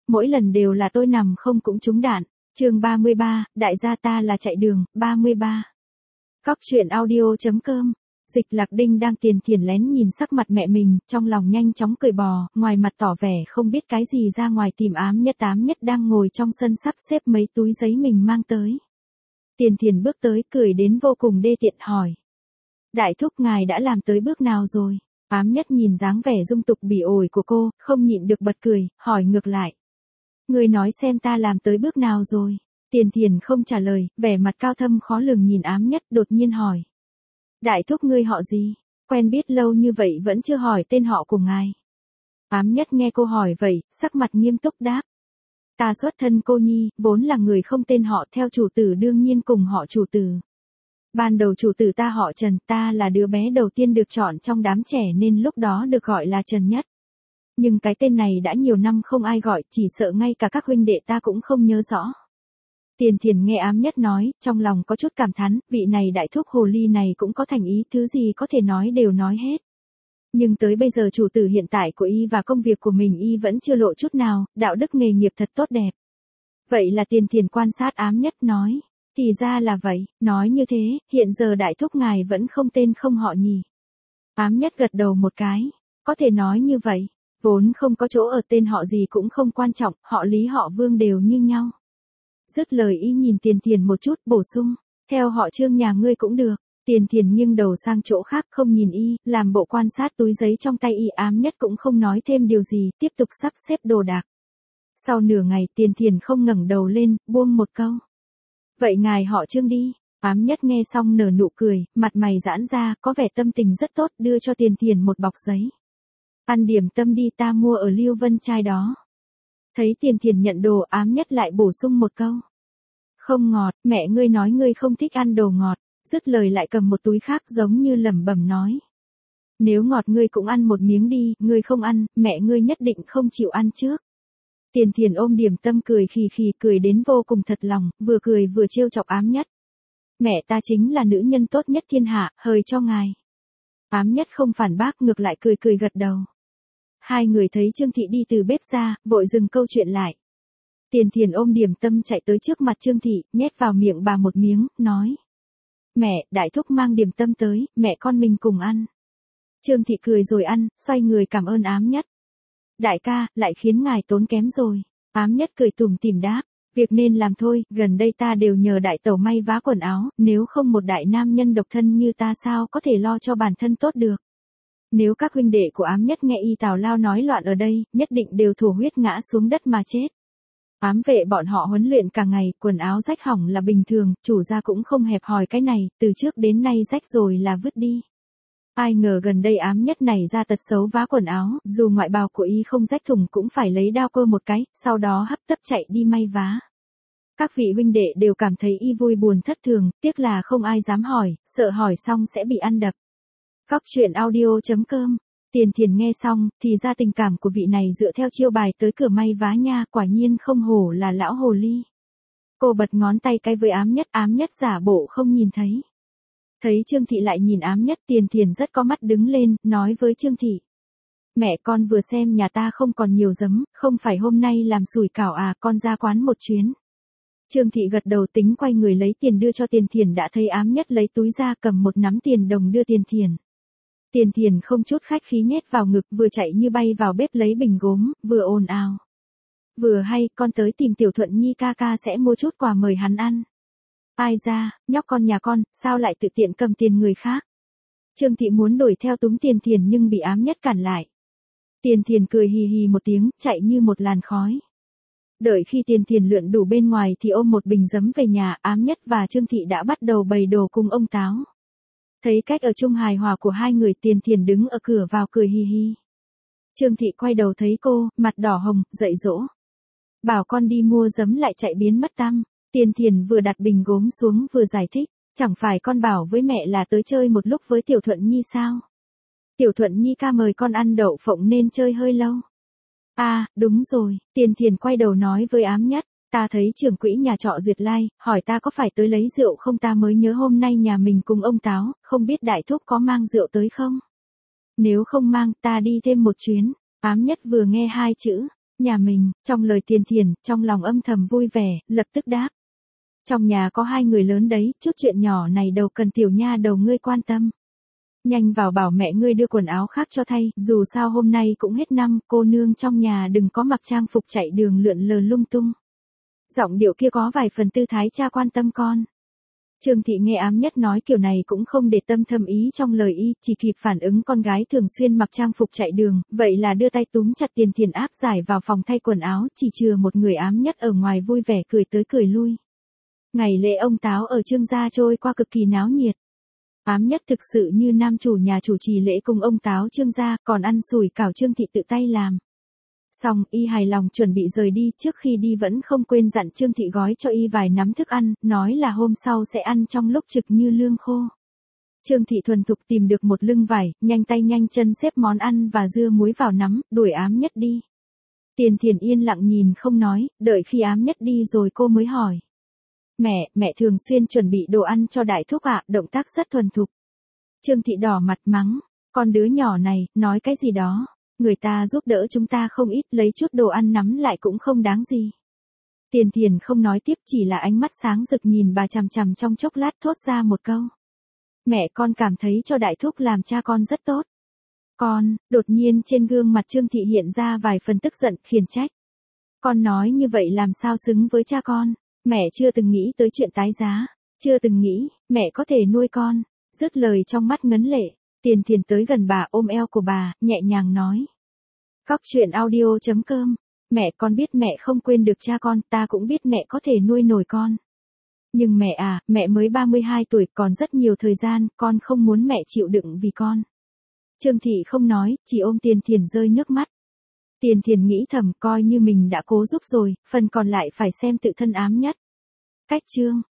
mỗi lần đều là tôi nằm không cũng trúng đạn. Chương 33, đại gia ta là chạy đường, 33. Cóc truyện audio.com. Dịch Lạc Đinh đang Tiền lén nhìn sắc mặt mẹ mình, trong lòng nhanh chóng cười bò, ngoài mặt tỏ vẻ không biết cái gì ra ngoài tìm Ám Nhất đang ngồi trong sân sắp xếp mấy túi giấy mình mang tới. Tiền bước tới cười đến vô cùng đê tiện hỏi. Đại thúc ngài đã làm tới bước nào rồi? Ám Nhất nhìn dáng vẻ dung tục bỉ ổi của cô, không nhịn được bật cười, hỏi ngược lại. Ngươi nói xem ta làm tới bước nào rồi? Tiền không trả lời, vẻ mặt cao thâm khó lường nhìn Ám Nhất đột nhiên hỏi. Đại thúc ngươi họ gì? Quen biết lâu như vậy vẫn chưa hỏi tên họ của ngài. Ám Nhất nghe cô hỏi vậy, sắc mặt nghiêm túc đáp. Ta xuất thân cô nhi, vốn là người không tên họ, theo chủ tử đương nhiên cùng họ chủ tử. Ban đầu chủ tử ta họ Trần, ta là đứa bé đầu tiên được chọn trong đám trẻ nên lúc đó được gọi là Trần Nhất. Nhưng cái tên này đã nhiều năm không ai gọi, chỉ sợ ngay cả các huynh đệ ta cũng không nhớ rõ. Tiền nghe Ám Nhất nói, trong lòng có chút cảm thán, vị này đại thúc hồ ly này cũng có thành ý, thứ gì có thể nói đều nói hết. Nhưng tới bây giờ chủ tử hiện tại của y và công việc của mình y vẫn chưa lộ chút nào, đạo đức nghề nghiệp thật tốt đẹp. Vậy là Tiền quan sát Ám Nhất nói, thì ra là vậy, nói như thế, hiện giờ đại thúc ngài vẫn không tên không họ nhỉ. Ám Nhất gật đầu một cái, có thể nói như vậy, vốn không có chỗ ở tên họ gì cũng không quan trọng, họ Lý họ Vương đều như nhau. Dứt lời y nhìn Tiền một chút bổ sung, theo họ Trương nhà ngươi cũng được. Tiền nghiêng đầu sang chỗ khác không nhìn y, làm bộ quan sát túi giấy trong tay y. Ám Nhất cũng không nói thêm điều gì, tiếp tục sắp xếp đồ đạc. Sau nửa ngày Tiền không ngẩng đầu lên, buông một câu. Vậy ngài họ Trương đi. Ám Nhất nghe xong nở nụ cười, mặt mày giãn ra, có vẻ tâm tình rất tốt, đưa cho Tiền một bọc giấy. Ăn điểm tâm đi, ta mua ở Lưu Vân Trai đó. Thấy Tiền nhận đồ, Ám Nhất lại bổ sung một câu. Không ngọt, mẹ ngươi nói ngươi không thích ăn đồ ngọt. Dứt lời lại cầm một túi khác giống như lẩm bẩm nói. Nếu ngọt ngươi cũng ăn một miếng đi, ngươi không ăn, mẹ ngươi nhất định không chịu ăn trước. Tiền ôm điểm tâm cười khì khì, cười đến vô cùng thật lòng, vừa cười vừa trêu chọc Ám Nhất. Mẹ ta chính là nữ nhân tốt nhất thiên hạ, hời cho ngài. Ám Nhất không phản bác, ngược lại cười gật đầu. Hai người thấy Trương Thị đi từ bếp ra, vội dừng câu chuyện lại. Tiền ôm điểm tâm chạy tới trước mặt Trương Thị, nhét vào miệng bà một miếng, nói. Mẹ, đại thúc mang điểm tâm tới, mẹ con mình cùng ăn. Trương Thị cười rồi ăn, xoay người cảm ơn Ám Nhất. Đại ca, lại khiến ngài tốn kém rồi. Ám Nhất cười tủm tỉm đáp, việc nên làm thôi, gần đây ta đều nhờ đại tẩu may vá quần áo, nếu không một đại nam nhân độc thân như ta sao có thể lo cho bản thân tốt được. Nếu các huynh đệ của Ám Nhất nghe y tào lao nói loạn ở đây, nhất định đều thổ huyết ngã xuống đất mà chết. Ám vệ bọn họ huấn luyện cả ngày, quần áo rách hỏng là bình thường, chủ gia cũng không hẹp hòi cái này, từ trước đến nay rách rồi là vứt đi. Ai ngờ gần đây Ám Nhất này ra tật xấu vá quần áo, dù ngoại bào của y không rách thùng cũng phải lấy đao cơ một cái, sau đó hấp tấp chạy đi may vá. Các vị huynh đệ đều cảm thấy y vui buồn thất thường, tiếc là không ai dám hỏi, sợ hỏi xong sẽ bị ăn đập. Cóc truyện audio.com. Tiền nghe xong, thì ra tình cảm của vị này dựa theo chiêu bài tới cửa may vá nha, quả nhiên không hổ là lão hồ ly. Cô bật ngón tay cái với Ám Nhất giả bộ không nhìn thấy. Thấy Trương Thị lại nhìn Ám Nhất, Tiền rất có mắt đứng lên, nói với Trương Thị. Mẹ con vừa xem nhà ta không còn nhiều giấm, không phải hôm nay làm sủi cảo à, con ra quán một chuyến. Trương Thị gật đầu tính quay người lấy tiền đưa cho Tiền đã thấy Ám Nhất lấy túi ra cầm một nắm tiền đồng đưa Tiền. Tiền không chút khách khí nhét vào ngực, vừa chạy như bay vào bếp lấy bình gốm, vừa ồn ào. Vừa hay, con tới tìm Tiểu Thuận Nhi ca ca sẽ mua chút quà mời hắn ăn. Ai ra, nhóc con nhà con, sao lại tự tiện cầm tiền người khác? Trương Thị muốn đuổi theo túm Tiền nhưng bị Ám Nhất cản lại. Tiền cười hì hì một tiếng, chạy như một làn khói. Đợi khi Tiền lượn đủ bên ngoài thì ôm một bình giấm về nhà, Ám Nhất và Trương Thị đã bắt đầu bày đồ cùng ông Táo. Thấy cách ở chung hài hòa của hai người, Tiền đứng ở cửa vào cười hì hì. Trương Thị quay đầu thấy cô, mặt đỏ hồng, dạy dỗ. Bảo con đi mua giấm lại chạy biến mất tăm. Tiền vừa đặt bình gốm xuống vừa giải thích. Chẳng phải con bảo với mẹ là tới chơi một lúc với Tiểu Thuận Nhi sao? Tiểu Thuận Nhi ca mời con ăn đậu phộng nên chơi hơi lâu. À, đúng rồi, Tiền quay đầu nói với Ám Nhất. Ta thấy trưởng quỹ nhà trọ Duyệt Lai, hỏi ta có phải tới lấy rượu không, ta mới nhớ hôm nay nhà mình cùng ông Táo, không biết đại thúc có mang rượu tới không? Nếu không mang, ta đi thêm một chuyến. Ám Nhất vừa nghe hai chữ, Nhà mình, trong lời Tiền Thiền, trong lòng âm thầm vui vẻ, lập tức đáp. Trong nhà có 2 người lớn đấy, chút chuyện nhỏ này đâu cần tiểu nha đầu ngươi quan tâm. Nhanh vào bảo mẹ ngươi đưa quần áo khác cho thay, dù sao hôm nay cũng hết năm, cô nương trong nhà đừng có mặc trang phục chạy đường lượn lờ lung tung. Giọng điệu kia có vài phần tư thái cha quan tâm con. Trương Thị nghe Ám Nhất nói kiểu này cũng không để tâm thâm ý trong lời y, chỉ kịp phản ứng con gái thường xuyên mặc trang phục chạy đường, vậy là đưa tay túm chặt Tiền Thiền áp giải vào phòng thay quần áo, chỉ chừa một người Ám Nhất ở ngoài vui vẻ cười tới cười lui. Ngày lễ ông Táo ở Trương gia trôi qua cực kỳ náo nhiệt. Ám Nhất thực sự như nam chủ nhà chủ trì lễ cùng ông Táo Trương gia, còn ăn sủi cảo Trương Thị tự tay làm. Xong, y hài lòng chuẩn bị rời đi, trước khi đi vẫn không quên dặn Trương Thị gói cho y vài nắm thức ăn, nói là hôm sau sẽ ăn trong lúc trực như lương khô. Trương Thị thuần thục tìm được một lưng vải, nhanh tay nhanh chân xếp món ăn và dưa muối vào nắm, đuổi Ám Nhất đi. Tiền Thiền yên lặng nhìn không nói, đợi khi Ám Nhất đi rồi cô mới hỏi. Mẹ thường xuyên chuẩn bị đồ ăn cho đại thúc ạ, động tác rất thuần thục. Trương Thị đỏ mặt mắng, con đứa nhỏ này, nói cái gì đó. Người ta giúp đỡ chúng ta không ít, lấy chút đồ ăn nắm lại cũng không đáng gì. Tiền Thiền không nói tiếp, chỉ là ánh mắt sáng rực nhìn bà chằm chằm trong chốc lát thốt ra một câu. Mẹ con cảm thấy cho đại thúc làm cha con rất tốt. Con, đột nhiên trên gương mặt Trương Thị hiện ra vài phần tức giận, khiển trách. Con nói như vậy làm sao xứng với cha con, mẹ chưa từng nghĩ tới chuyện tái giá, chưa từng nghĩ, mẹ có thể nuôi con. Dứt lời trong mắt ngấn lệ, Tiền Thiền tới gần bà ôm eo của bà, nhẹ nhàng nói. Cóc truyện audio.com, mẹ con biết mẹ không quên được cha con, ta cũng biết mẹ có thể nuôi nổi con. Nhưng mẹ à, mẹ mới 32 tuổi, còn rất nhiều thời gian, con không muốn mẹ chịu đựng vì con. Trương Thị không nói, chỉ ôm Tiền Thiền rơi nước mắt. Tiền Thiền nghĩ thầm coi như mình đã cố giúp rồi, phần còn lại phải xem tự thân Ám Nhất. Cách chương